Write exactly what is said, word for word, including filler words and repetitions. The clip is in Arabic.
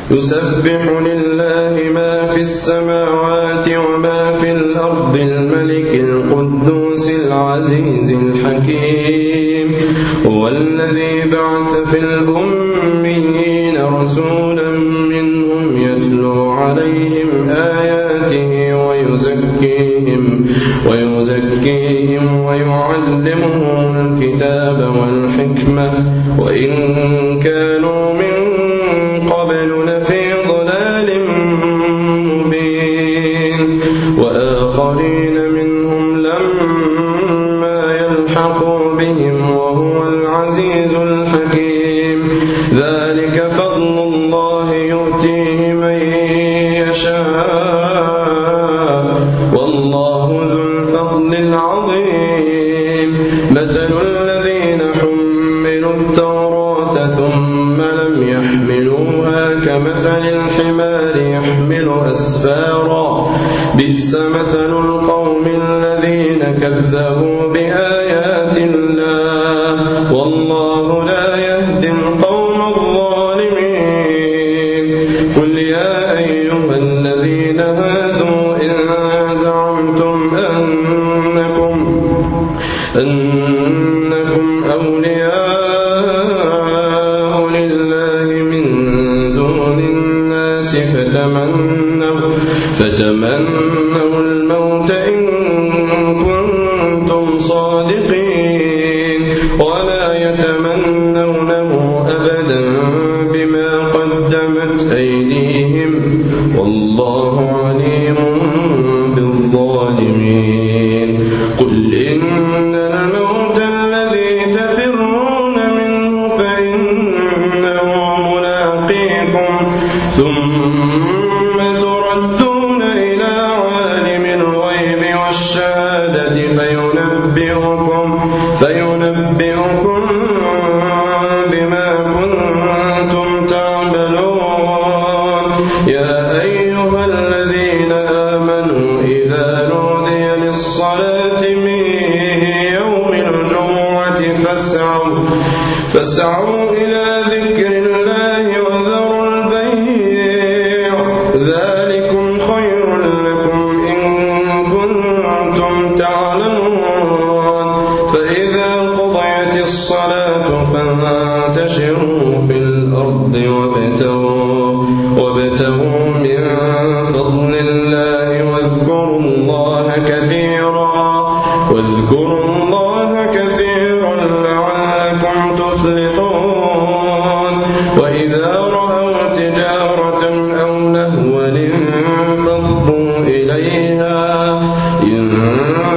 يسبح لله ما في السماوات وما في الأرض الملك القدوس العزيز الحكيم هو الذي بعث في الأميين رسولا منهم يتلو عليهم آياته ويزكيهم, ويزكيهم ويعلمهم الكتاب والحكمة وإن كانوا من قبل لفي ضلال مبين وآخرين منهم لما يلحقوا بهم وهو العزيز الحكيم ذلك فضل الله يؤتيه من يشاء والله ذو الفضل العظيم مثل الذين حملوا التوراة ثم لم يحملوها كمثل الحمار يحمل أسفارا بئس مثل القوم الذين كذبوا بآيات الله والله لا يهدي القوم الظالمين قل يا أيها الذين هادوا إن زعمتم أنكم أنكم أولياء لله من دون الناس فتمنوا, فتمنوا الموت إن كنتم صادقين ولا يتمنونه أبدا بما قدمت أيديهم والله عليم بالظالمين قل إن الموت الذي تفرون منه فإنه ملاقيكم ثم تردون إلى عالم الغيب والشهادة فينبئكم, فينبئكم بما كنتم تعملون يا أيها الذين آمنوا إذا نودي للصلاة من يوم الجمعة فاسعوا, فاسعوا إلى ذكر الله وذروا البيع ذلكم خير لكم إن كنتم تعلمون فإذا قضيت الصلاة فانتشروا في الأرض وابتغوا, وابتغوا من فضل الله واذكروا الله كثيرا واذكروا الله كثيرا لعلكم تفلحون وإذا رأوا تجارة أو لهوا انفضوا إليها,